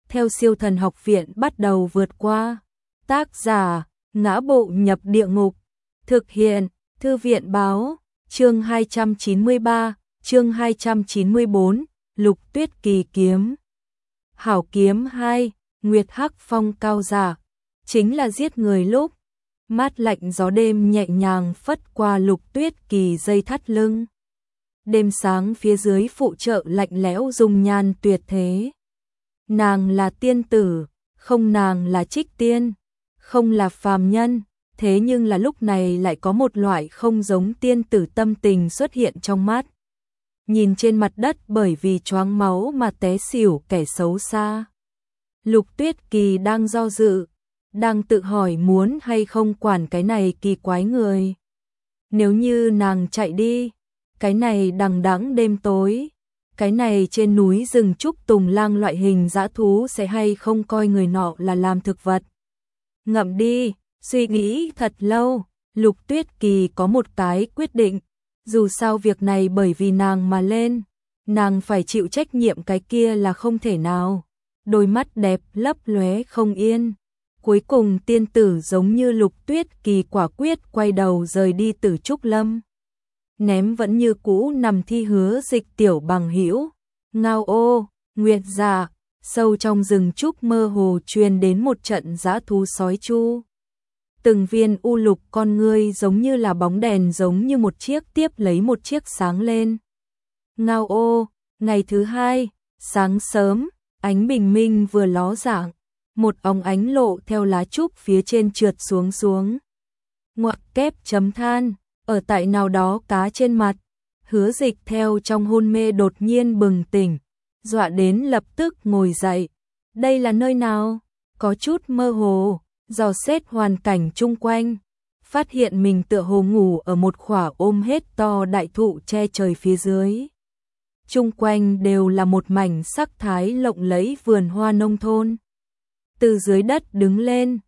theo Siêu Thần Học Viện bắt đầu vượt qua. Tác giả: Ngã Bộ Nhập Địa Ngục. Thực hiện: Thư viện báo. Chương 293, chương 294, Lục Tuyết Kỳ kiếm. Hảo kiếm 2, Nguyệt Hắc Phong cao giả, chính là giết người lúc mát lạnh gió đêm nhẹ nhàng phất qua Lục Tuyết Kỳ dây thắt lưng. Đêm sáng phía dưới phụ trợ lạnh lẽo dung nhan tuyệt thế. Nàng là tiên tử, không, nàng là trích tiên, không là phàm nhân, thế nhưng là lúc này lại có một loại không giống tiên tử tâm tình xuất hiện trong mắt. Nhìn trên mặt đất bởi vì choáng máu mà té xỉu kẻ xấu xa. Lục Tuyết Kỳ đang do dự, đang tự hỏi muốn hay không quản cái này kỳ quái người. Nếu như nàng chạy đi, cái này đằng đẵng đêm tối, cái này trên núi rừng trúc tùng lang loại hình dã thú sẽ hay không coi người nọ là làm thực vật. Ngậm đi, suy nghĩ thật lâu, Lục Tuyết Kỳ có một cái quyết định, dù sao việc này bởi vì nàng mà lên, nàng phải chịu trách nhiệm cái kia là không thể nào. Đôi mắt đẹp lấp lóe không yên. Cuối cùng tiên tử giống như Lục Tuyết Kỳ quả quyết quay đầu rời đi từ Trúc Lâm. Ném vẫn như cũ nằm thi Hứa Dịch tiểu bằng hữu. Ngao ô, nguyệt dạ, sâu trong rừng trúc mơ hồ truyền đến một trận dã thú sói chu. Từng viên u lục con ngươi giống như là bóng đèn giống như một chiếc tiếp lấy một chiếc sáng lên. Ngao ô, ngày thứ hai, sáng sớm, ánh bình minh vừa ló dạng, một ống ánh lộ theo lá trúc phía trên trượt xuống. Ngoặc kép chấm than, ở tại nào đó cá trên mặt. Hứa Dịch theo trong hôn mê đột nhiên bừng tỉnh, dọa đến lập tức ngồi dậy. Đây là nơi nào? Có chút mơ hồ, dò xét hoàn cảnh chung quanh, phát hiện mình tựa hồ ngủ ở một khỏa ôm hết to đại thụ che trời phía dưới. Chung quanh đều là một mảnh sắc thái lộng lẫy vườn hoa nông thôn. Từ dưới đất đứng lên,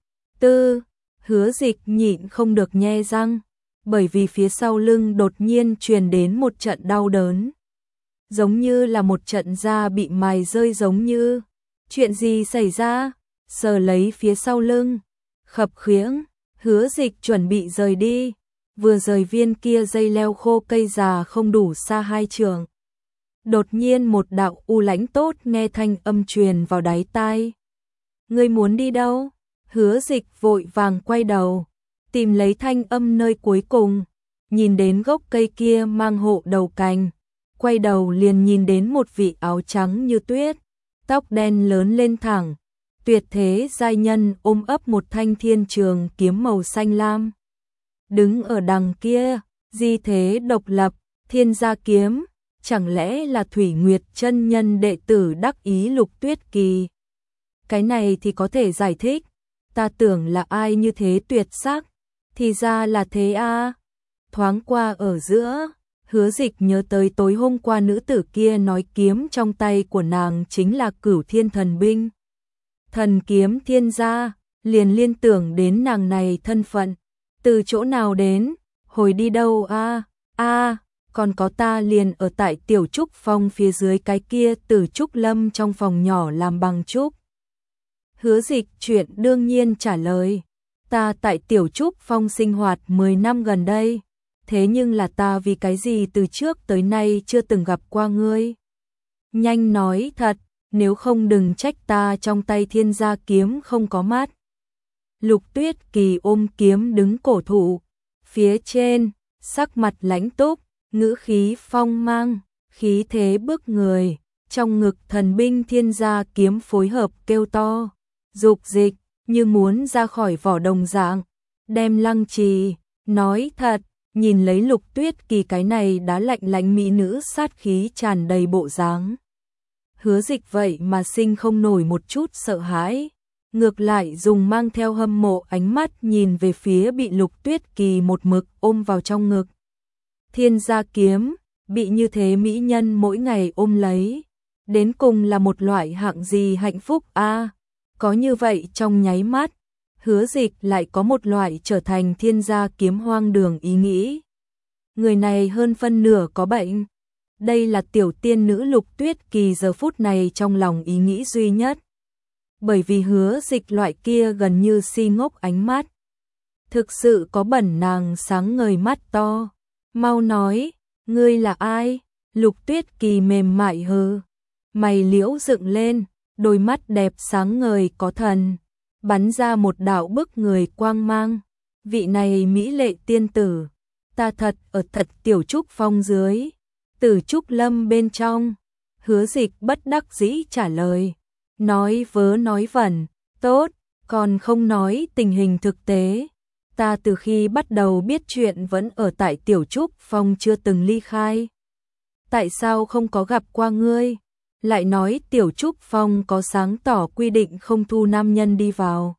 Hứa Dịch nhịn không được nhe răng, bởi vì phía sau lưng đột nhiên truyền đến một trận đau đớn. Giống như là một trận da bị mài rơi giống như. Chuyện gì xảy ra? Sờ lấy phía sau lưng, khập khiễng, Hứa Dịch chuẩn bị rời đi, vừa rời viên kia dây leo khô cây già không đủ xa 2 trượng. Đột nhiên một đạo u lãnh tốt nghe thanh âm truyền vào đáy tai. Ngươi muốn đi đâu? Hứa Dịch vội vàng quay đầu, tìm lấy thanh âm nơi cuối cùng, nhìn đến gốc cây kia mang hộ đầu cành, quay đầu liền nhìn đến một vị áo trắng như tuyết, tóc đen lớn lên thẳng, tuyệt thế giai nhân ôm ấp một thanh thiên trường kiếm màu xanh lam. Đứng ở đằng kia, di thế độc lập, thiên gia kiếm, chẳng lẽ là Thủy Nguyệt chân nhân đệ tử đắc ý Lục Tuyết Kỳ? Cái này thì có thể giải thích, ta tưởng là ai như thế tuyệt sắc, thì ra là thế a. Thoáng qua ở giữa, Hứa Dịch nhớ tới tối hôm qua nữ tử kia nói kiếm trong tay của nàng chính là Cửu Thiên Thần Binh. Thần kiếm thiên gia, liền liên tưởng đến nàng này thân phận, từ chỗ nào đến, hồi đi đâu a? Còn có ta liền ở tại Tiểu Trúc Phong phía dưới cái kia Tử Trúc Lâm trong phòng nhỏ làm bằng trúc. Hứa Dịch chuyện đương nhiên trả lời, ta tại Tiểu Trúc Phong sinh hoạt 10 năm gần đây, thế nhưng là ta vì cái gì từ trước tới nay chưa từng gặp qua ngươi. Nhanh nói thật, nếu không đừng trách ta trong tay thiên gia kiếm không có mắt. Lục Tuyết Kỳ ôm kiếm đứng cổ thụ, phía trên, sắc mặt lãnh túc, ngữ khí phong mang, khí thế bức người, trong ngực thần binh thiên gia kiếm phối hợp kêu to, dục dịch, như muốn ra khỏi vỏ đồng dạng, đem lăng trì, nói thật, nhìn lấy Lục Tuyết Kỳ cái này đã lạnh lạnh mỹ nữ sát khí tràn đầy bộ dáng. Hứa Dịch vậy mà sinh không nổi một chút sợ hãi, ngược lại dùng mang theo hâm mộ ánh mắt nhìn về phía bị Lục Tuyết Kỳ một mực ôm vào trong ngực. Thiên gia kiếm, bị như thế mỹ nhân mỗi ngày ôm lấy, đến cùng là một loại hạng gì hạnh phúc a? Có như vậy trong nháy mắt, Hứa Dịch lại có một loại trở thành thiên gia kiếm hoang đường ý nghĩ. Người này hơn phân nửa có bệnh. Đây là tiểu tiên nữ Lục Tuyết Kỳ giờ phút này trong lòng ý nghĩ duy nhất. bởi vì Hứa Dịch loại kia gần như si ngốc ánh mắt. Thực sự có bẩn, nàng sáng ngời mắt to. Mau nói, ngươi là ai? Lục Tuyết Kỳ mềm mại hừ. Mày liễu dựng lên, đôi mắt đẹp sáng ngời có thần, bắn ra một đạo bức người quang mang. Vị này mỹ lệ tiên tử, ta thật ở thật Tiểu Trúc Phong dưới, Tử Trúc Lâm bên trong. Hứa Dịch bất đắc dĩ trả lời, nói vớ nói vẩn, tốt, còn không nói tình hình thực tế. Ta từ khi bắt đầu biết chuyện vẫn ở tại Tiểu Trúc Phong chưa từng ly khai. Tại sao không có gặp qua ngươi? Lại nói Tiểu Trúc Phong có sáng tỏ quy định không thu nam nhân đi vào.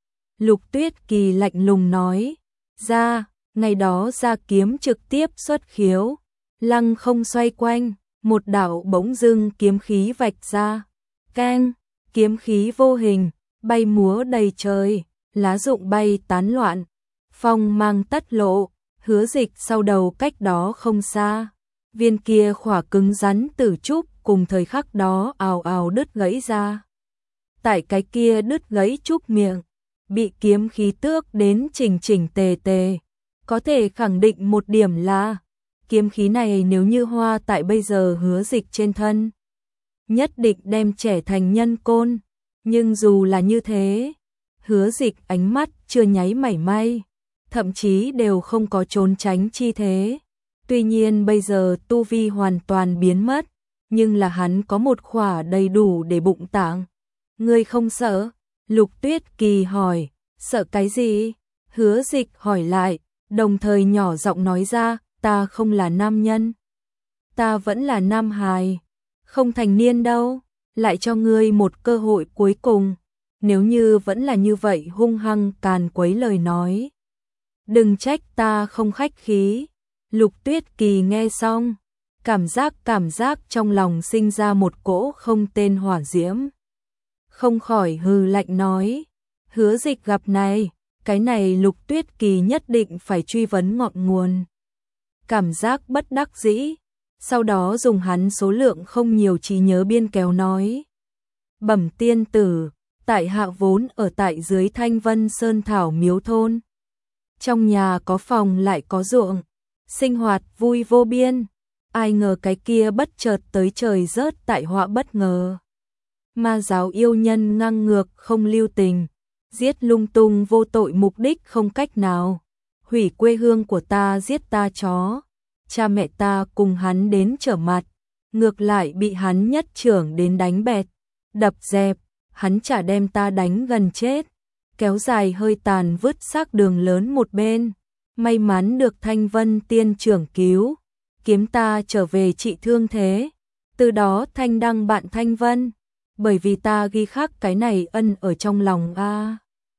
Lục Tuyết Kỳ lạnh lùng nói, ra, ngày đó ra kiếm trực tiếp xuất khiếu, lăng không xoay quanh, một đạo bỗng dưng kiếm khí vạch ra, keng, kiếm khí vô hình, bay múa đầy trời, lá rụng bay tán loạn, phong mang tất lộ. Hứa Dịch sau đầu cách đó không xa, viên kia khỏa cứng rắn tử trúc cùng thời khắc đó ào ào đứt gãy ra. Tại cái kia đứt gãy trúc miệng, bị kiếm khí tước đến chỉnh chỉnh tề tề, có thể khẳng định một điểm là kiếm khí này nếu như hoa tại bây giờ Hứa Dịch trên thân, nhất định đem trẻ thành nhân côn. Nhưng dù là như thế, Hứa Dịch ánh mắt chưa nháy mảy may, thậm chí đều không có trốn tránh chi thế. Tuy nhiên bây giờ tu vi hoàn toàn biến mất, nhưng là hắn có một khỏa đầy đủ để bụng tạng. Ngươi không sợ? Lục Tuyết Kỳ hỏi. Sợ cái gì? Hứa Dịch hỏi lại, đồng thời nhỏ giọng nói ra, ta không là nam nhân. Ta vẫn là nam hài, không thành niên đâu, lại cho ngươi một cơ hội cuối cùng. Nếu như vẫn là như vậy hung hăng càn quấy lời nói, đừng trách ta không khách khí. Lục Tuyết Kỳ nghe xong, cảm giác trong lòng sinh ra một cỗ không tên hỏa diễm. Không khỏi hừ lạnh nói, Hứa Dịch gặp này, cái này Lục Tuyết Kỳ nhất định phải truy vấn ngọn nguồn. Cảm giác bất đắc dĩ, sau đó dùng hắn số lượng không nhiều trí nhớ biên kéo nói. Bẩm tiên tử, tại hạ vốn ở tại dưới Thanh Vân Sơn Thảo Miếu thôn. Trong nhà có phòng lại có ruộng, sinh hoạt vui vô biên. Ai ngờ cái kia bất chợt tới trời rớt tại họa bất ngờ. Ma giáo yêu nhân ngang ngược không lưu tình, giết lung tung vô tội mục đích không cách nào. Hủy quê hương của ta, giết ta chó. Cha mẹ ta cùng hắn đến trở mặt, ngược lại bị hắn nhất trưởng đến đánh bẹt, đập dẹp, hắn chả đem ta đánh gần chết. Kéo dài hơi tàn vứt xác đường lớn một bên. May mắn được Thanh Vân tiên trưởng cứu, kiếm ta trở về trị thương thế. Từ đó thanh đăng bạn Thanh Vân, bởi vì ta ghi khắc cái này ân ở trong lòng a.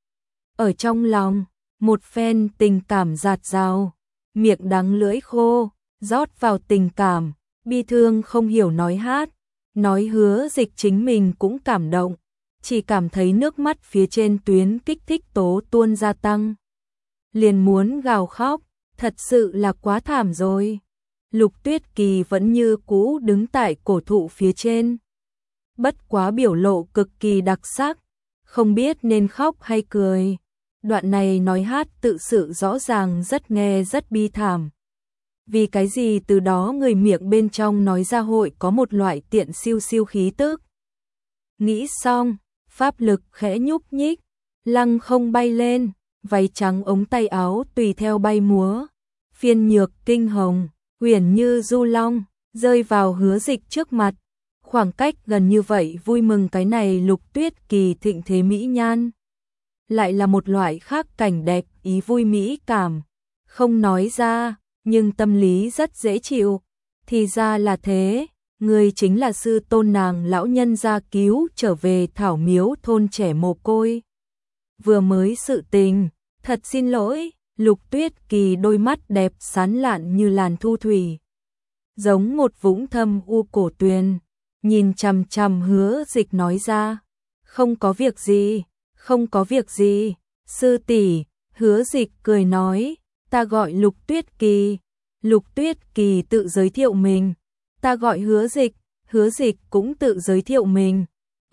Ở trong lòng, một phen tình cảm dạt dào, miệng đắng lưỡi khô, rót vào tình cảm, bi thương không hiểu nói hát, nói Hứa Dịch chính mình cũng cảm động, chỉ cảm thấy nước mắt phía trên tuyến kích thích tố tuôn gia tăng. Liền muốn gào khóc, thật sự là quá thảm rồi. Lục Tuyết Kỳ vẫn như cũ đứng tại cổ thụ phía trên. Bất quá biểu lộ cực kỳ đặc sắc, không biết nên khóc hay cười. Đoạn này nói hát tự sự rõ ràng rất nghe rất bi thảm. Vì cái gì từ đó người miệng bên trong nói ra hội có một loại tiện siêu siêu khí tức. Nghĩ xong, pháp lực khẽ nhúc nhích, lăng không bay lên, váy trắng ống tay áo tùy theo bay múa, phiên nhược kinh hồng, uyển như du long, rơi vào Hứa Dịch trước mặt. Khoảng cách gần như vậy vui mừng cái này Lục Tuyết Kỳ thịnh thế mỹ nhan. Lại là một loại khác cảnh đẹp ý vui mỹ cảm, không nói ra, nhưng tâm lý rất dễ chịu. Thì ra là thế, người chính là sư tôn nàng lão nhân gia cứu trở về Thảo Miếu thôn trẻ mồ côi. Vừa mới sự tình, thật xin lỗi. Lục Tuyết Kỳ đôi mắt đẹp sán lạn như làn thu thủy, giống một vũng thâm u cổ tuyền, nhìn chằm chằm Hứa Dịch nói ra, không có việc gì, không có việc gì, sư tỷ. Hứa Dịch cười nói, ta gọi Lục Tuyết Kỳ. Lục Tuyết Kỳ tự giới thiệu mình, ta gọi Hứa Dịch. Hứa Dịch cũng tự giới thiệu mình. Ách,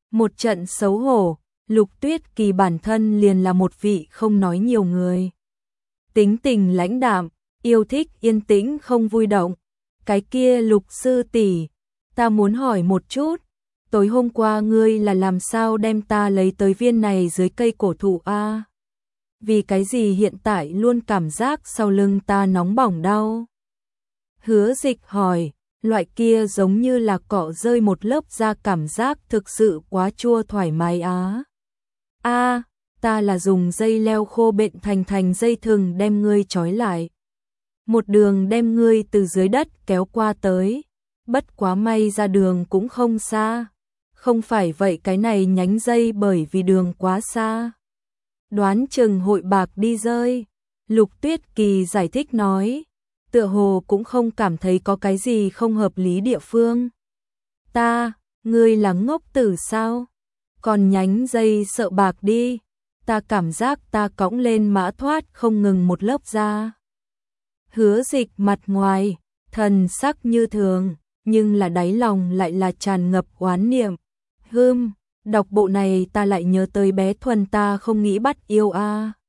Một trận xấu hổ, Lục Tuyết Kỳ bản thân liền là một vị không nói nhiều người. Tính tình lãnh đạm, yêu thích yên tĩnh không vui động. Cái kia Lục sư tỷ, ta muốn hỏi một chút, tối hôm qua ngươi là làm sao đem ta lấy tới viên này dưới cây cổ thụ a? Vì cái gì hiện tại luôn cảm giác sau lưng ta nóng bỏng đau? Hứa Dịch hỏi, loại kia giống như là cọ rơi một lớp da cảm giác thực sự quá chua thoải mái á. A, ta là dùng dây leo khô bện thành dây thừng đem ngươi trói lại. Một đường đem ngươi từ dưới đất kéo qua tới, bất quá may ra đường cũng không xa. Không phải vậy cái này nhánh dây bởi vì đường quá xa, đoán chừng hội bạc đi rơi. Lục Tuyết Kỳ giải thích nói, tựa hồ cũng không cảm thấy có cái gì không hợp lý địa phương. Ngươi là ngốc tử sao? Còn nhánh dây sợ bạc đi, ta cảm giác ta cõng lên mã thoát không ngừng một lớp da. Hứa Dịch mặt ngoài, thần sắc như thường, nhưng là đáy lòng lại là tràn ngập oán niệm. Đọc bộ này ta lại nhớ tới bé Thuần ta không nghĩ bắt yêu a.